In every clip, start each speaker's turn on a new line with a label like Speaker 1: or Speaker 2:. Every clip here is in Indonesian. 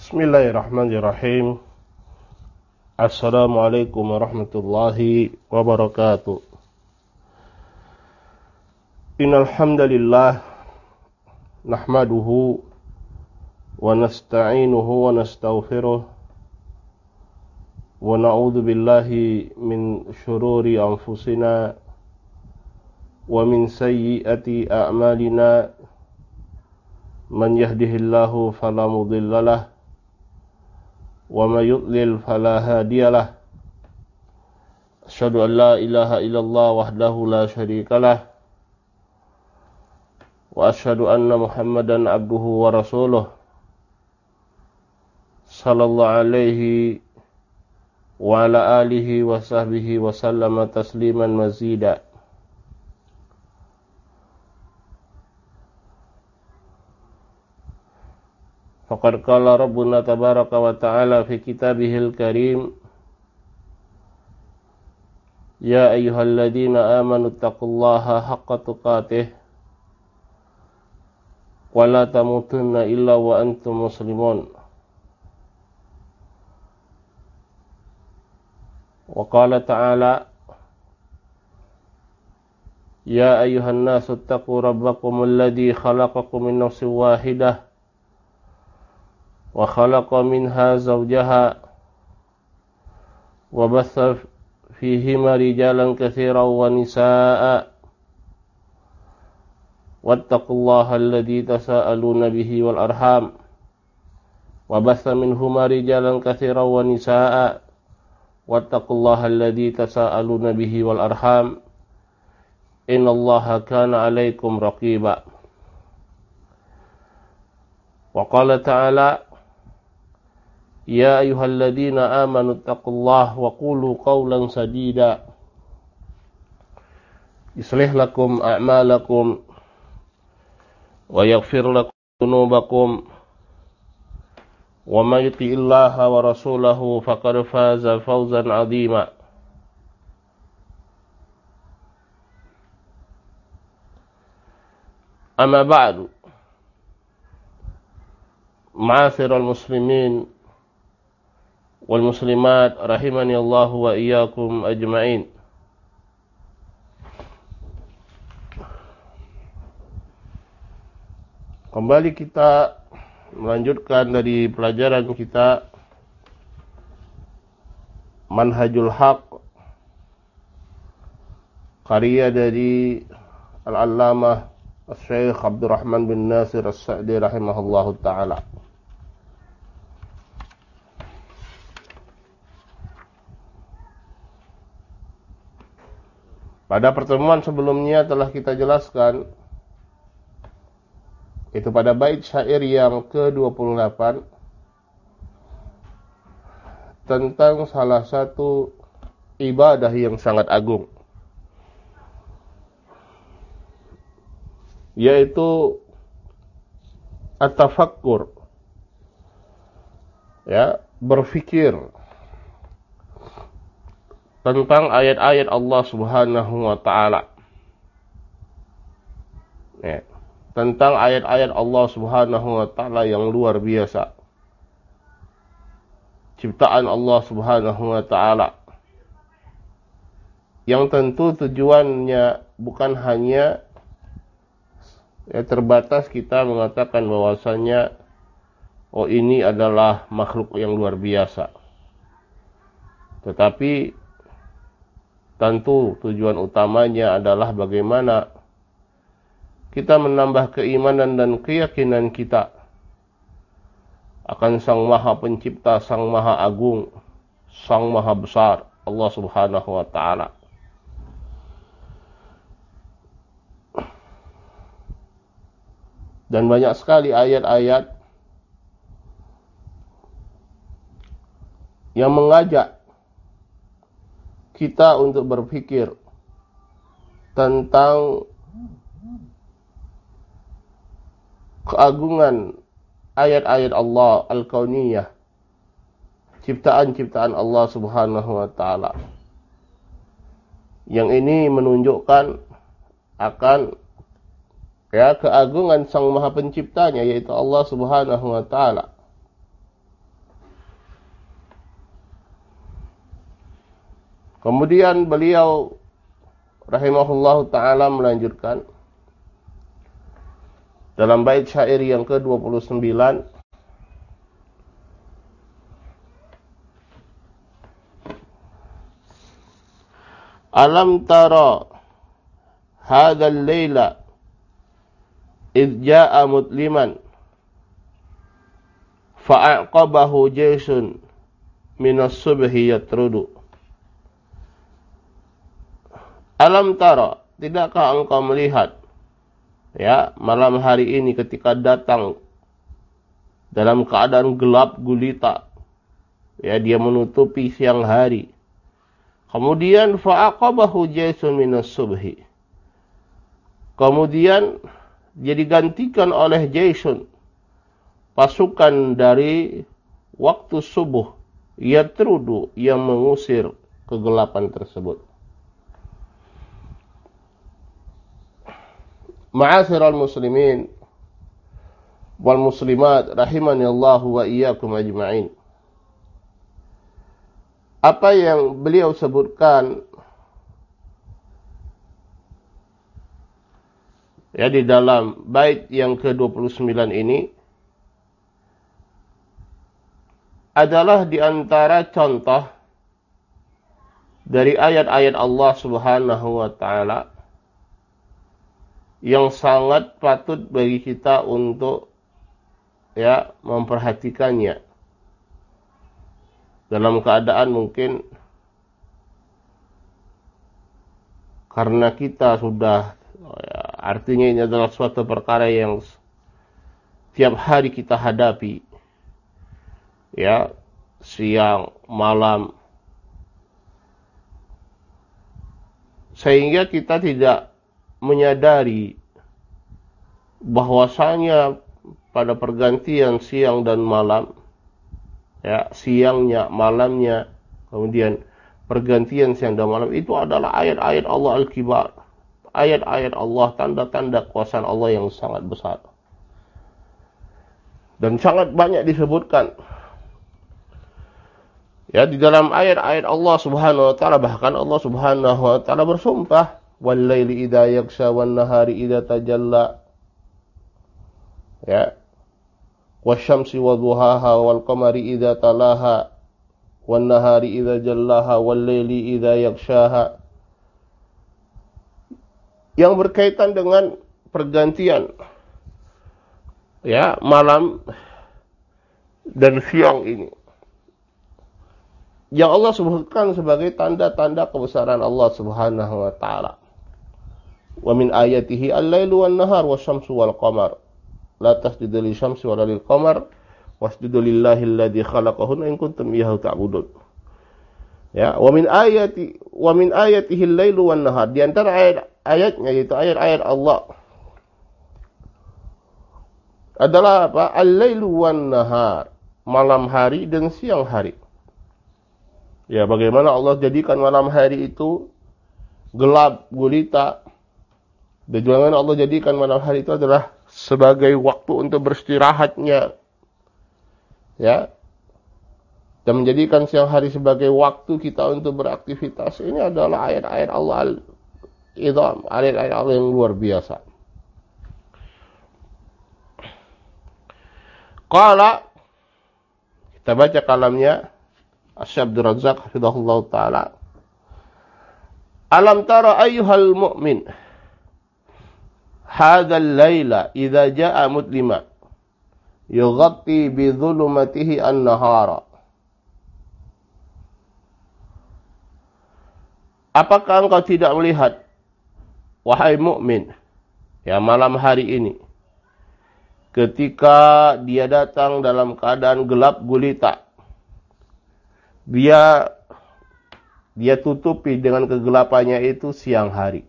Speaker 1: Bismillahirrahmanirrahim. Assalamualaikum warahmatullahi wabarakatuh. Innal hamdalillah nahmaduhu wa nasta'inuhu wa nastaghfiruh wa na'udzu billahi min syururi anfusina wa min sayyiati a'malina. Man yahdihillahu fala mudhillalah wa may yudlil fala hadiyalah. Asyhadu an la ilaha illallah wahdahu la syarikalah wa asyhadu anna Muhammadan abduhu wa rasuluh sallallahu alaihi wa ala alihi wa sahbihi wa sallama tasliman mazida. Faqad qala Rabbuna tabaraka wa ta'ala fi kitabihil karim, ya ayyuhalladzina amanu taqullaha haqqa tuqatih wa la tamutunna illa wa antum muslimun. Wa qala ta'ala, ya ayyuhan nasu taqu rabbakumul ladzi khalaqakum min nafsin wahidah wa khalaqa minha zawjaha wa batha fihima rijalan katsiran wa nisaa'a wattaqullaha alladzi tasaaluna bihi wal arham wa batha minhuma rijalan katsiran wa nisaa'a wattaqullaha alladzi tasaaluna bihi wal arham innallaha kana 'alaikum raqiba. Wa qala ta'ala, ya ayyuhalladzina amanu taqullaha wa qulu qawlan sadida yuslih lakum a'malakum wa yaghfir lakum dhunubakum wa may yuti'illaha wa rasulahu faqad faza fawzan 'azima. Amma ba'du, ma'asyiral muslimin wal muslimat rahimani Allah wa iyyakum ajma'in. Kembali kita melanjutkan dari pelajaran kita Manhajul Haq, karya dari Al-Allamah Syekh Abdurrahman bin Nasir As-Sa'di rahimahullahu ta'ala. Pada pertemuan sebelumnya telah kita jelaskan, itu pada bait syair yang ke-28, tentang salah satu ibadah yang sangat agung, yaitu at-tafakkur, ya, berfikir tentang ayat-ayat Allah Subhanahu wa ta'ala. Ya, tentang ayat-ayat Allah Subhanahu wa ta'ala yang luar biasa. Ciptaan Allah Subhanahu wa ta'ala. Yang tentu tujuannya bukan hanya terbatas kita mengatakan bahwasanya oh ini adalah makhluk yang luar biasa. Tetapi tentu tujuan utamanya adalah bagaimana kita menambah keimanan dan keyakinan kita akan Sang Maha Pencipta, Sang Maha Agung, Sang Maha Besar, Allah Subhanahu wa ta'ala. Dan banyak sekali ayat-ayat yang mengajak kita untuk berpikir tentang keagungan ayat-ayat Allah al-kauniyah, ciptaan-ciptaan Allah Subhanahu wa ta'ala. Yang ini menunjukkan akan keagungan Sang Maha Penciptanya, yaitu Allah Subhanahu wa ta'ala. Kemudian beliau rahimahullahu ta'ala melanjutkan dalam bait syair yang ke-29. Alam tara hadzal laila idh jaa mutliman fa'aqabahu jaysun minas subhi yatrudu. Alam tara, tidakkah engkau melihat, ya, malam hari ini ketika datang dalam keadaan gelap gulita, ya, dia menutupi siang hari. Kemudian fa'aqabahu jaysun minas subhi. Kemudian dia digantikan oleh jaysun, pasukan dari waktu subuh, yatrudu, yang mengusir kegelapan tersebut. Ma'asyiral muslimin wal muslimat rahimani Allah wa iyyakum ajma'in. Apa yang beliau sebutkan, ya, di dalam bait yang ke-29 ini adalah di antara contoh dari ayat-ayat Allah Subhanahu wa taala yang sangat patut bagi kita untuk, ya, memperhatikannya. Dalam keadaan mungkin karena kita sudah, ya, artinya ini adalah suatu perkara yang tiap hari kita hadapi, ya, siang, malam, sehingga kita tidak menyadari bahwasanya pada pergantian siang dan malam, ya, siangnya, malamnya, kemudian pergantian siang dan malam, itu adalah ayat-ayat Allah Al-Kibar, ayat-ayat Allah, tanda-tanda kuasa Allah yang sangat besar dan sangat banyak disebutkan, ya, di dalam ayat-ayat Allah Subhanahu wa taala. Bahkan Allah Subhanahu wa taala bersumpah, wal laili idza yaghsha wan nahari idza tajalla, ya, wasyamsi wadhuhaha wal qamari idza talaha wan nahari idza jallaha wal laili idza yaghshaha, yang berkaitan dengan pergantian, ya, malam dan siang ini, yang Allah sebutkan sebagai tanda-tanda kebesaran Allah Subhanahu wa taala. Wa min ayatihi al-lailu wan nahar wasyamsu wal qamar la tasjudu lisyamsi wala lil qamar wasjudu lillahi alladzi khalaqahunna in kuntum iyyahu ta'budun. Ya, wa min ayatihi al-lailu wan nahar, di antara ayat-ayatnya, yaitu ayat-ayat Allah, adalah apa? Al-lailu wan nahar, malam hari dan siang hari. Ya, bagaimana Allah jadikan malam hari itu gelap gulita, dan bagaimana Allah jadikan malam hari itu adalah sebagai waktu untuk beristirahatnya, ya, dan menjadikan siang hari sebagai waktu kita untuk beraktivitas. Ini adalah ayat-ayat Allah al-Izam, ayat-ayat Allah yang luar biasa. Qala, kita baca kalamnya Asy-Syaikh Abdul Razzaq hafizahullah taala. Alam tara ayyuhal mu'min hadzal laila idza jaa mutlima yughatti bi dhulumatihi an-nahara. Apakah engkau tidak melihat, wahai mukmin, ya, malam hari ini ketika dia datang dalam keadaan gelap gulita, dia tutupi dengan kegelapannya itu siang hari.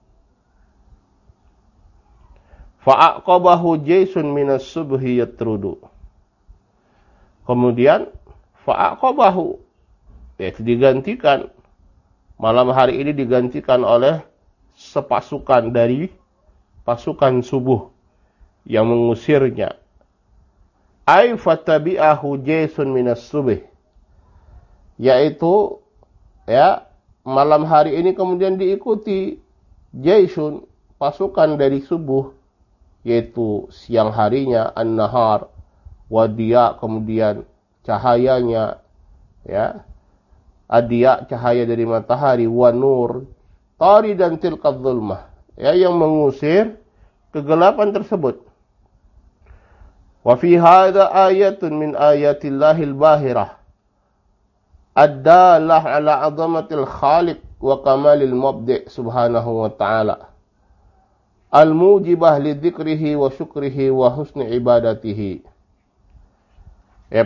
Speaker 1: Fa'aqabahu jaysun minas subhi yatrudu. Kemudian fa'aqabahu, yaitu digantikan, malam hari ini digantikan oleh sepasukan dari pasukan subuh yang mengusirnya. Ay fatabi'ahu jaysun minas subhi, yaitu, ya, malam hari ini kemudian diikuti jaisun, pasukan dari subuh, yaitu siang harinya, an-nahar, wadiya, kemudian cahayanya, ya, adiya, cahaya dari matahari, wa nur, tari dan tilkad zulmah, ya, yang mengusir kegelapan tersebut. Wa fi hadza ayatun min ayatillahil bahirah ad-dalah ala 'azamatil khaliq wa kamalil mubdi' subhanahu wa ta'ala, al-mujibah li dzikrihi wa syukrihi wa husni ibadatihi. Ya,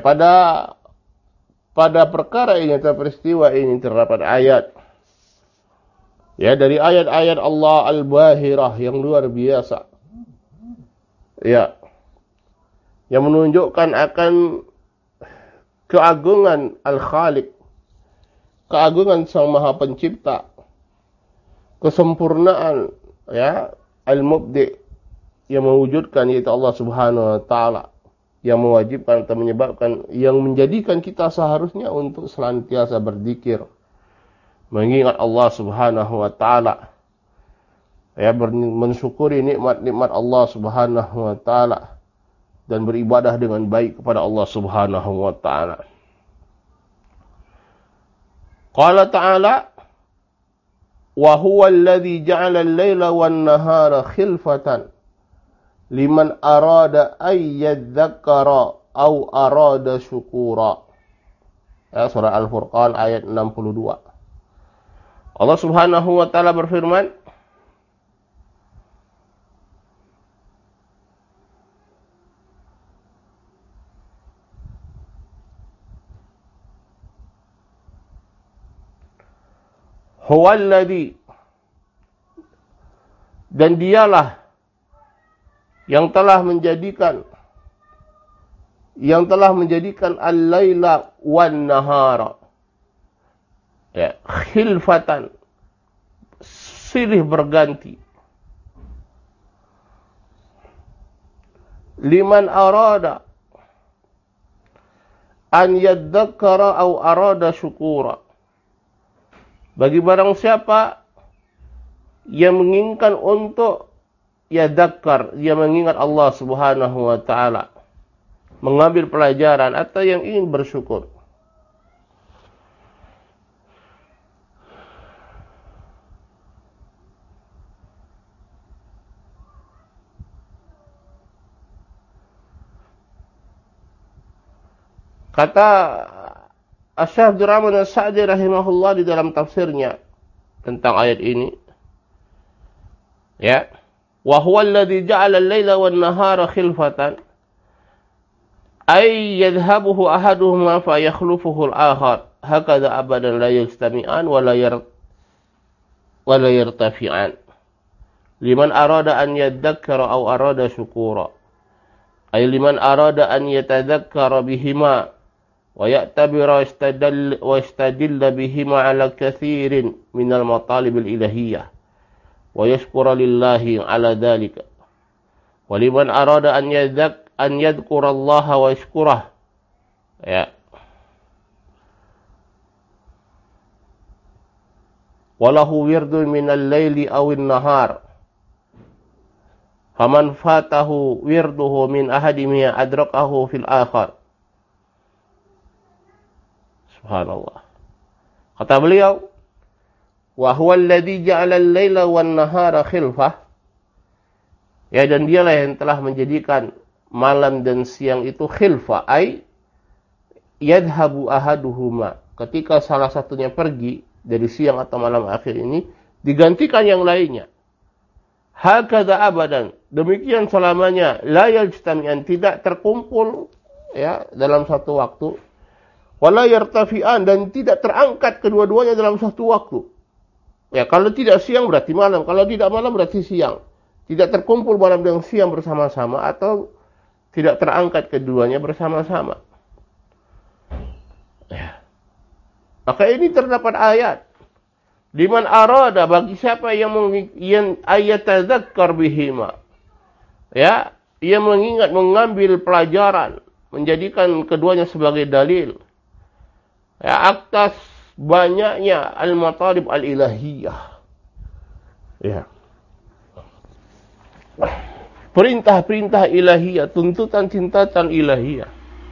Speaker 1: pada perkara ini atau peristiwa ini terdapat ayat, ya, dari ayat-ayat Allah al-bahirah yang luar biasa, ya, yang menunjukkan akan keagungan al-khaliq, keagungan Sang Maha Pencipta, kesempurnaan, ya, al-mubdi, yang mewujudkan, yaitu Allah Subhanahu wa taala, yang mewajibkan atau menyebabkan, yang menjadikan kita seharusnya untuk senantiasa berzikir, mengingat Allah Subhanahu wa taala, ya, mensyukuri nikmat-nikmat Allah Subhanahu wa taala dan beribadah dengan baik kepada Allah Subhanahu wa taala. Qala ta'ala, wa huwa alladhi ja'ala al-laila wan-nahara khilfatan liman arada ay yadzakkara aw arada syukura. Ya, surah Al-Furqan ayat 62. Allah Subhanahu wa taala berfirman, huwallazi, dan dialah yang telah menjadikan al-laila wan nahara, ya, khilfatan, silih berganti, liman arada an yadzakkara aw arada syukura, bagi barang siapa yang menginginkan untuk yadzakkar, dia mengingat Allah Subhanahu wa taala, mengambil pelajaran, atau yang ingin bersyukur. Kata Asy-Syaikh Abdurrahman As-Sa'di rahimahullah di dalam tafsirnya tentang ayat ini, ya, wa huwa alladhi ja'ala al-laila wan-nahara khilfatan ay yadhhabuhu ahaduhuma fa yakhlufuhu al-akhar hakadha abadan la yajtami'an wa la yartafi'an liman arada an yadhakkara aw arada syukura, ay liman arada an yatadhakkara bihima wa ya'tabira wa istadilla bihima ala kathirin minal matalibil ilahiyyah wa yashkura lillahi ala dhalika, wa liman arada an yadhkura Allah wa yashkurah, ya, walahu wirdun minal laili awin nahar faman fatahu wirduhu min ahadimiya adrakahu fil akhar. Subhanallah. Kata beliau, wa huwa alladhi ja'ala al-laila wan-nahara khilfah, ya, dan dialah yang telah menjadikan malam dan siang itu khilfah, ay yadhhabu ahaduhuma, ketika salah satunya pergi dari siang atau malam akhir ini, digantikan yang lainnya. Hakadha abadan, demikian selamanya, la yajtami'an, tidak terkumpul, ya, dalam satu waktu, wala yartafi'an, dan tidak terangkat kedua-duanya dalam satu waktu. Ya, kalau tidak siang berarti malam, kalau tidak malam berarti siang. Tidak terkumpul malam dan siang bersama-sama, atau tidak terangkat keduanya bersama-sama. Ya. Maka ini terdapat ayat, liman arada, bagi siapa yang ayatadzakkar bihima, ya, ia mengingat, mengambil pelajaran, menjadikan keduanya sebagai dalil, ya, atas banyaknya al-matalib al-ilahiyah. Ya. Perintah-perintah ilahiyah, tuntutan-tuntutan ilahiyah.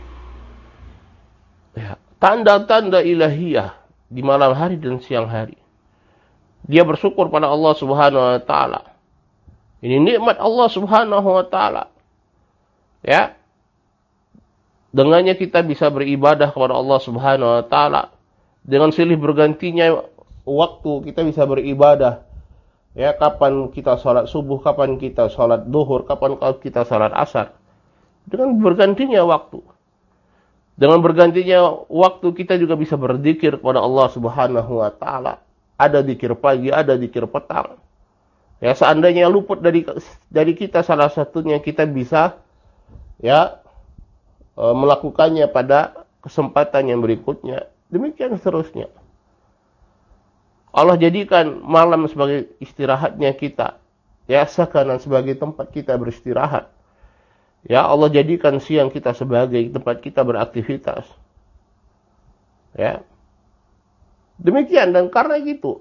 Speaker 1: Ya. Tanda-tanda ilahiyah di malam hari dan siang hari. Dia bersyukur pada Allah Subhanahu wa taala. Ini nikmat Allah Subhanahu wa taala. Ya. Dengannya kita bisa beribadah kepada Allah Subhanahu wa taala. Dengan silih bergantinya waktu kita bisa beribadah. Ya, kapan kita sholat subuh, kapan kita sholat duhur, kapan kita sholat asar. Dengan bergantinya waktu. Dengan bergantinya waktu kita juga bisa berzikir kepada Allah Subhanahu wa taala. Ada zikir pagi, ada zikir petang. Ya, seandainya luput dari kita salah satunya, kita bisa ya melakukannya pada kesempatan yang berikutnya. Demikian seterusnya. Allah jadikan malam sebagai istirahatnya kita. Ya, sakanan sebagai tempat kita beristirahat. Ya, Allah jadikan siang kita sebagai tempat kita beraktivitas. Ya. Demikian, dan karena gitu.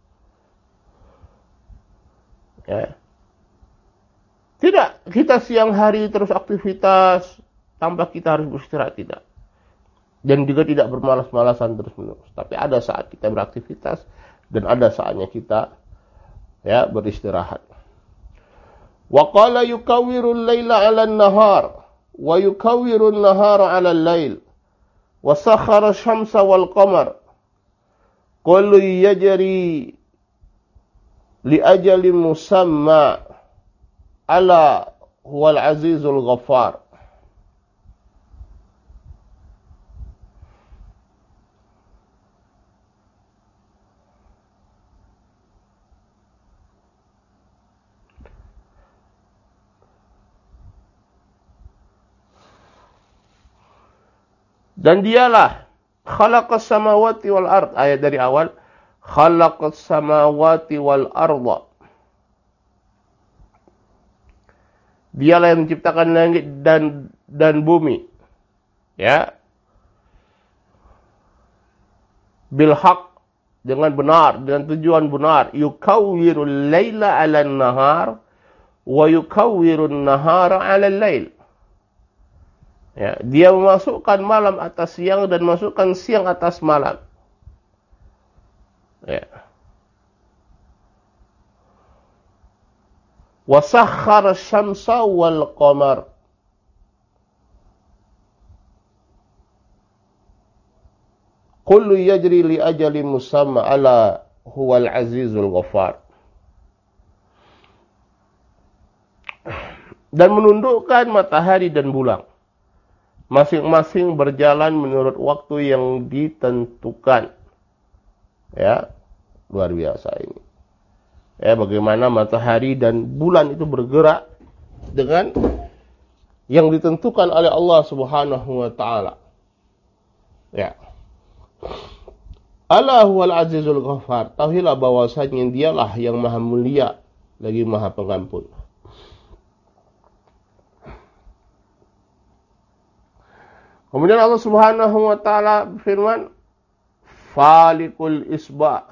Speaker 1: Ya. Tidak kita siang hari terus aktivitas tanpa kita harus beristirahat, tidak. Dan juga tidak bermalas-malasan terus-menerus. Tapi ada saat kita beraktivitas dan ada saatnya kita ya beristirahat. Wa qala yukawwiru al-laila 'ala an-nahar wa yukawwiru an-nahara 'ala al-lail wa sakhkhara asy-syamsa wal qamar kullu yajri li ajalin musamma ala huwal azizul ghaffar. Dan dialah khalaqas samawati wal ard, ayat dari awal, khalaqas samawati wal arda. Dialah yang menciptakan langit dan bumi. Ya. Bil haq, dengan benar, dengan tujuan benar. Yukawwirul laila 'alan nahar wa yukawwirun nahara 'alal lail. Ya, dia memasukkan malam atas siang dan masukkan siang atas malam. Ya. Wa sakhkhara asy-syamsa wal qamar. Kullu yajri li ajalin musamma ala huwal azizul ghaffar. Dan menundukkan matahari dan bulan. Masing-masing berjalan menurut waktu yang ditentukan. Ya, luar biasa ini. Ya, bagaimana matahari dan bulan itu bergerak dengan yang ditentukan oleh Allah Subhanahu wa taala. Ya. Ala huwal azizul ghaffar. Tahuilah bahwasanya dialah yang maha mulia lagi maha pengampun. Kemudian Allah Subhanahu wa taala berfirman, "Falikul isba'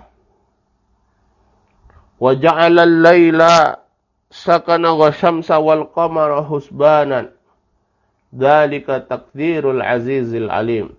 Speaker 1: wa ja'ala al-laila sakana wa syamsa wal qamara husbanan. Dzalika taqdirul azizil alim."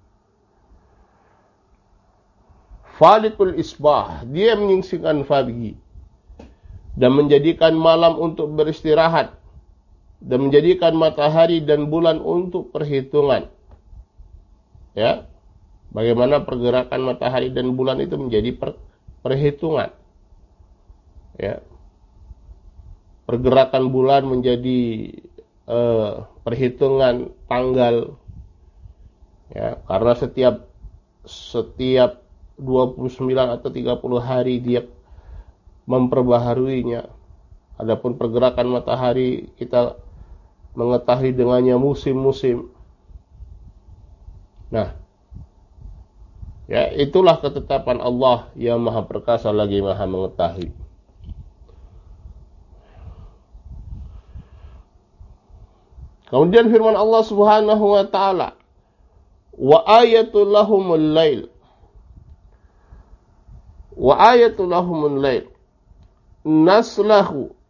Speaker 1: Falikul isbah, dia menyingsingkan pagi dan menjadikan malam untuk beristirahat dan menjadikan matahari dan bulan untuk perhitungan. Ya. Bagaimana pergerakan matahari dan bulan itu menjadi perhitungan. Ya. Pergerakan bulan menjadi perhitungan tanggal. Ya, karena setiap 29 atau 30 hari dia memperbaharuinya. Adapun pergerakan matahari kita mengetahui dengannya musim-musim. Nah, ya itulah ketetapan Allah yang maha perkasa lagi maha mengetahui. Kemudian firman Allah Subhanahu wa taala, "Wa ayatul lahumul lail wa ayatul lahumul lail naslahu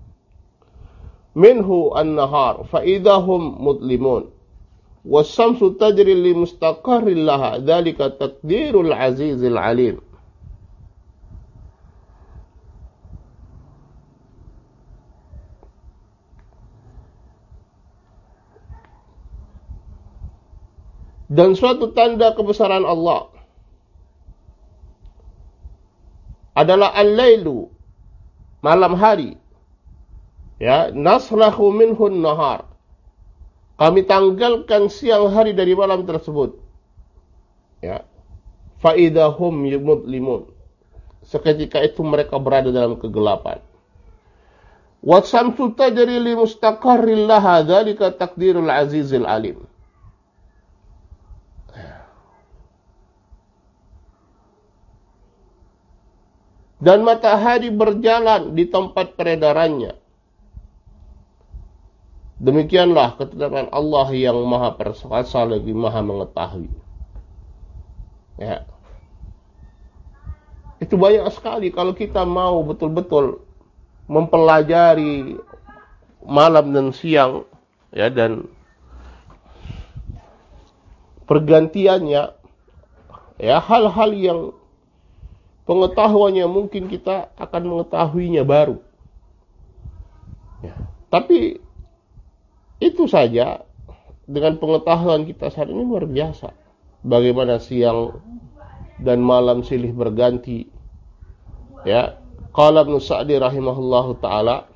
Speaker 1: minhu an-nahar fa idahum mudlimun was-samsu tajri li mustaqarrin laha dzalika taqdirul azizil alim. Dan suatu tanda kebesaran Allah adalah al-lailu, malam hari. Ya, naslahu minhun nahar. Kami tanggalkan siang hari dari malam tersebut. Ya. Faidahum mudlimun. Seketika itu mereka berada dalam kegelapan. Wasamsu tajri li mustaqarril laha dzalika taqdirul azizil alim. Dan matahari berjalan di tempat peredarannya. Demikianlah ketetapan Allah yang maha perkasa lagi maha mengetahui. Ya. Itu banyak sekali kalau kita mau betul-betul mempelajari malam dan siang, ya, dan pergantiannya, ya, hal-hal yang pengetahuannya mungkin kita akan mengetahuinya baru. Ya. Tapi itu saja, dengan pengetahuan kita saat ini luar biasa. Bagaimana siang dan malam silih berganti. Ya, qala Ibnu Sa'di rahimahullahu taala,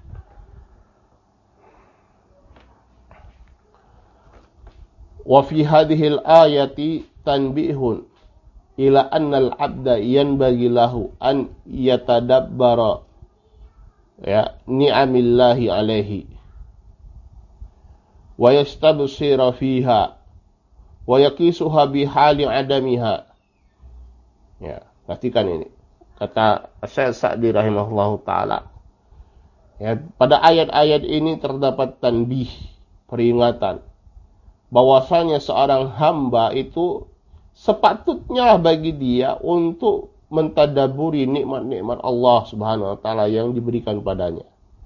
Speaker 1: wa fi hadhihi al-ayati tanbihun ila anna al-'abda yanbaghi lahu an yatadabbara, ya, ni'amillahi alaihi wa yastabsira fiha wa yaqisuha bihali adamiha. Ya, perhatikan ini. Kata Syekh Sa'di rahimahullahu taala. Ya, pada ayat-ayat ini terdapat tanbih, peringatan bahwasanya seorang hamba itu sepatutnya bagi dia untuk mentadaburi nikmat-nikmat Allah Subhanahu wa taala yang diberikan padanya.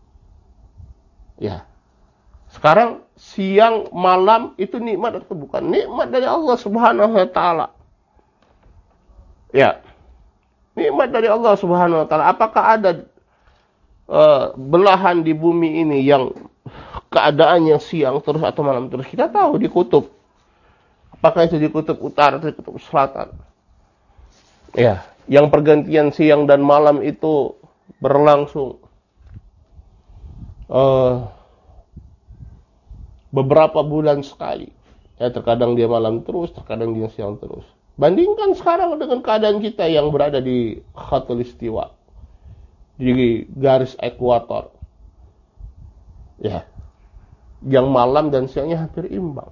Speaker 1: Ya. Sekarang siang malam itu nikmat atau bukan? Nikmat dari Allah Subhanahu wa taala. Ya. Nikmat dari Allah Subhanahu wa taala. Apakah ada belahan di bumi ini yang keadaannya siang terus atau malam terus? Kita tahu di kutub. Apakah itu di kutub utara atau di kutub selatan? Ya, yang pergantian siang dan malam itu berlangsung beberapa bulan sekali. Ya, terkadang dia malam terus, terkadang dia siang terus. Bandingkan sekarang dengan keadaan kita yang berada di khatulistiwa, di garis ekuator. Ya, yang malam dan siangnya hampir imbang.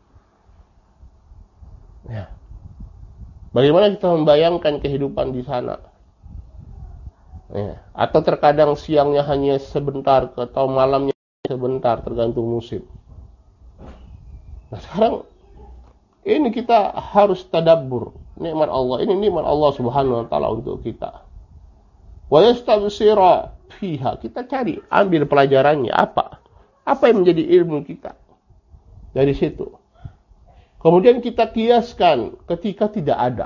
Speaker 1: Ya. Bagaimana kita membayangkan kehidupan di sana? Ya. Atau terkadang siangnya hanya sebentar atau malamnya sebentar, tergantung musim. Nah, sekarang ini kita harus tadabbur nikmat Allah. Ini nikmat Allah Subhanahu wa taala untuk kita. Wa yastabsira fiha. Kita cari, ambil pelajarannya apa? Apa yang menjadi ilmu kita dari situ? Kemudian kita kiaskan ketika tidak ada.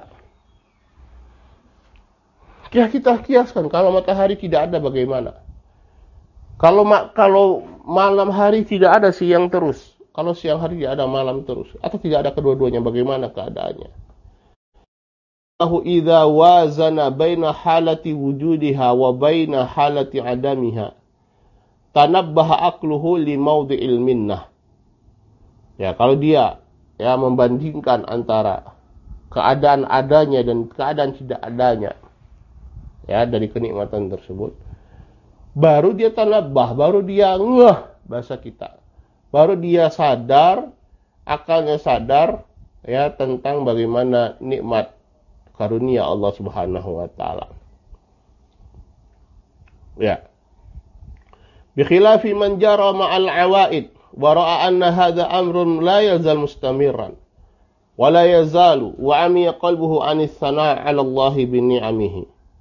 Speaker 1: Kita kiaskan kalau matahari tidak ada bagaimana? Kalau malam hari tidak ada siang terus. Kalau siang hari tidak ada malam terus. Atau tidak ada kedua-duanya, bagaimana keadaannya? Allahu idza wazana baina halati wujudiha wa baina halati adamiha. Tanabbaha aqluhu li mawdi'il minnah. Ya, kalau dia membandingkan antara keadaan adanya dan keadaan tidak adanya, ya, dari kenikmatan tersebut, baru dia tanabbah, baru dia ngeh, bahasa kita, baru dia sadar, akalnya sadar, ya, tentang bagaimana nikmat karunia Allah Subhanahu wa taala. Ya. Bi khilafi man jara ma'al awaid wa ra'a anna hadha amrun la yazal mustamirran wa la yazalu wa amiya qalbuhu anis sana' 'ala Allah bi ni'amihi.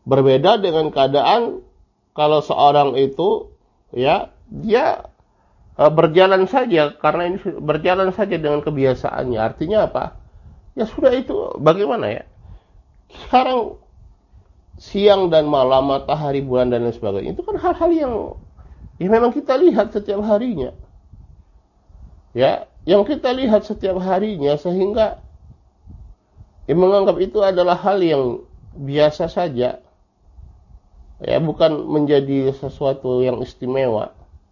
Speaker 1: Berbeda dengan keadaan kalau seorang itu ya dia berjalan saja karena ini berjalan saja dengan kebiasaannya. Artinya apa? Ya sudah itu bagaimana ya? Sekarang siang dan malam, matahari, bulan dan lain sebagainya itu kan hal-hal yang ya memang kita lihat setiap harinya. Ya, yang kita lihat setiap harinya sehingga menganggap itu adalah hal yang biasa saja. Ya, bukan menjadi sesuatu yang istimewa.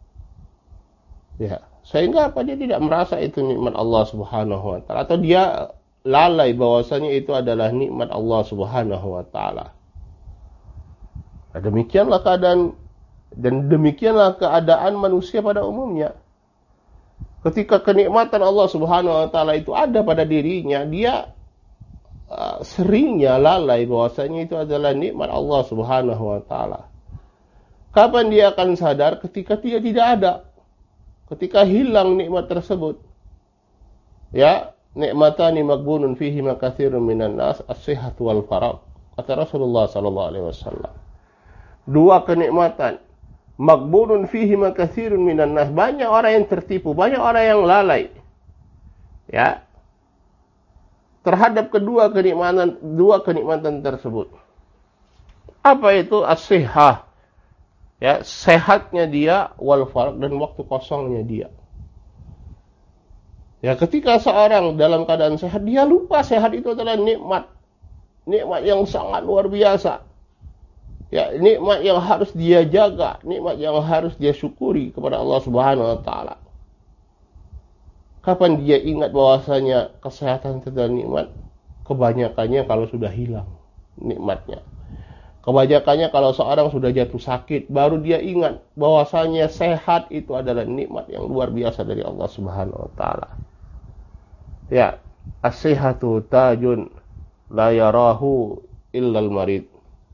Speaker 1: Ya, sehingga apa dia tidak merasa itu nikmat Allah Subhanahu wa taala atau dia lalai bahwasanya itu adalah nikmat Allah Subhanahu wa taala. Nah, demikianlah keadaan dan demikianlah keadaan manusia pada umumnya. Ketika kenikmatan Allah Subhanahu wa taala itu ada pada dirinya, dia seringnya lalai bahwasanya itu adalah nikmat Allah Subhanahu wa taala. Kapan dia akan sadar? Ketika dia tidak ada. Ketika hilang nikmat tersebut. Ya, nikmatani maghbunun fihi ma katsirun minan nas as-sihhat wal faragh. Kata Rasulullah sallallahu alaihi wasallam. Dua kenikmatan. Maghbunun fihi ma katsirun minan nas. Banyak orang yang tertipu, banyak orang yang lalai. Ya. Terhadap dua kenikmatan tersebut. Apa itu as-sihhah? Ya, sehatnya dia wal faragh dan waktu kosongnya dia. Ya, ketika seorang dalam keadaan sehat, dia lupa sehat itu adalah nikmat. Nikmat yang sangat luar biasa. Ya, nikmat yang harus dia jaga, nikmat yang harus dia syukuri kepada Allah Subhanahu wa taala. Kapan dia ingat bahwasanya kesehatan itu adalah nikmat? Kebanyakannya kalau sudah hilang nikmatnya. Kebanyakannya kalau seorang sudah jatuh sakit, baru dia ingat bahwasanya sehat itu adalah nikmat yang luar biasa dari Allah Subhanahu wa taala. Ya, as-sihhatu tajun la yarahu illal marid.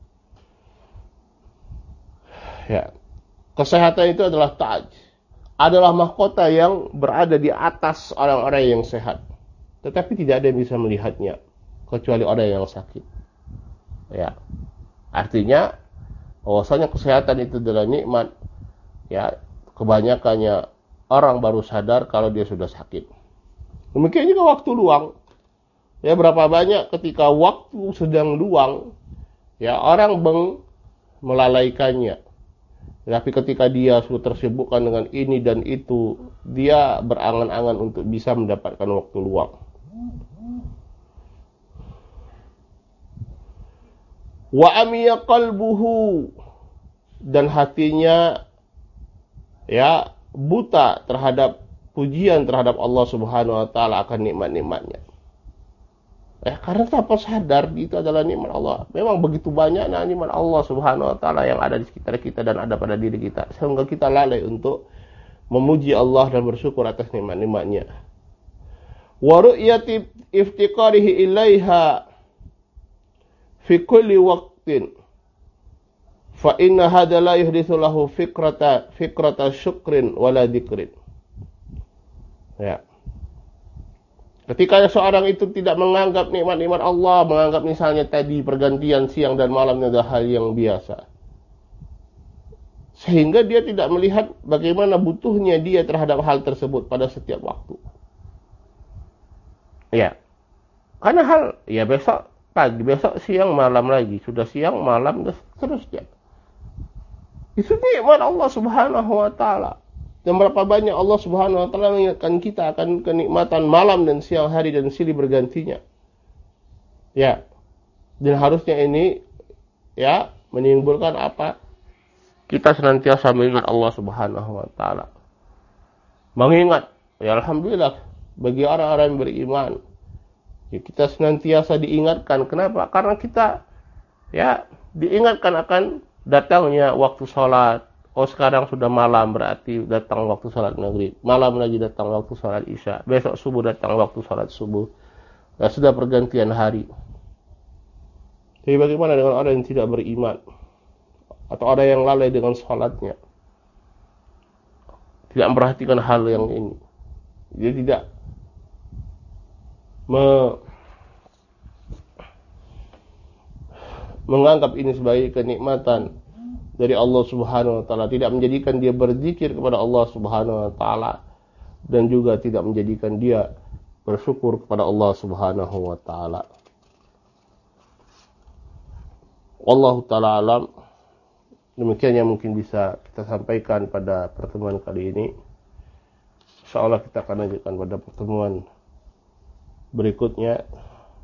Speaker 1: Ya. Kesehatan itu adalah taj. Adalah mahkota yang berada di atas orang-orang yang sehat. Tetapi tidak ada yang bisa melihatnya kecuali orang yang sakit. Ya. Artinya bahwasanya kesehatan itu adalah nikmat. Ya, kebanyakannya orang baru sadar kalau dia sudah sakit. Demikian juga waktu luang. Ya, berapa banyak ketika waktu sedang luang, ya orang melalaikannya. Tapi ketika dia sudah tersibukkan dengan ini dan itu, dia berangan-angan untuk bisa mendapatkan waktu luang. Wa amiya qalbuhu, dan hatinya ya buta terhadap pujian terhadap Allah Subhanahu wa taala akan nikmat-nikmatnya. Ya, karena tanpa sadar itu adalah nikmat Allah. Memang begitu banyak nikmat Allah Subhanahu wa taala yang ada di sekitar kita dan ada pada diri kita, sehingga kita lalai untuk memuji Allah dan bersyukur atas nikmat-nikmatnya. Wa ru'yati iftiqarihi ilaiha fi kulli waqtin. Fa inna hadza la yuhditsu lahu fikrata syukrin wala dzikrin. Ya. Ketika seorang itu tidak menganggap nikmat-nikmat Allah, menganggap misalnya tadi pergantian siang dan malamnya adalah hal yang biasa. Sehingga dia tidak melihat bagaimana butuhnya dia terhadap hal tersebut pada setiap waktu. Ya. Karena hal, ya besok pagi, besok siang, malam lagi. Sudah siang, malam, dan seterusnya. Itu nikmat Allah Subhanahu wa ta'ala. Dan berapa banyak Allah Subhanahu wa taala mengingatkan kita akan kenikmatan malam dan siang hari dan silih bergantinya. Ya. Dan harusnya ini ya menimbulkan apa? Kita senantiasa mengingat Allah Subhanahu wa taala. Mengingat, ya alhamdulillah bagi orang-orang yang beriman. Ya, kita senantiasa diingatkan. Kenapa? Karena kita ya diingatkan akan datangnya waktu sholat. Oh, sekarang sudah malam, berarti datang waktu salat maghrib. Malam lagi datang waktu salat isya. Besok subuh datang waktu salat subuh. Ya, sudah pergantian hari. Jadi bagaimana dengan orang yang tidak beriman? Atau orang yang lalai dengan salatnya? Tidak memperhatikan hal yang ini. Dia tidak menganggap ini sebagai kenikmatan dari Allah Subhanahu wa taala, tidak menjadikan dia berzikir kepada Allah Subhanahu wa taala, dan juga tidak menjadikan dia bersyukur kepada Allah Subhanahu wa taala. Wallahu taala alam. Demikian yang mungkin bisa kita sampaikan pada pertemuan kali ini. Insyaallah kita akan lanjutkan pada pertemuan berikutnya.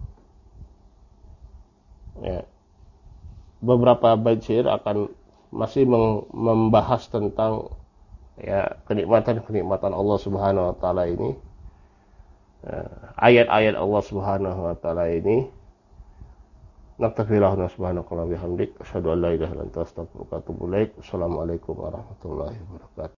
Speaker 1: Ya. Beberapa bait syair akan masih membahas tentang ya kenikmatan-kenikmatan Allah Subhanahu wa taala ini. Ayat-ayat Allah Subhanahu wa taala ini. Naktafilahu subhanaka wa bihamdik asyhadu an la ilaha illa anta astaghfiruka wa atubu ilaik. Assalamualaikum warahmatullahi wabarakatuh.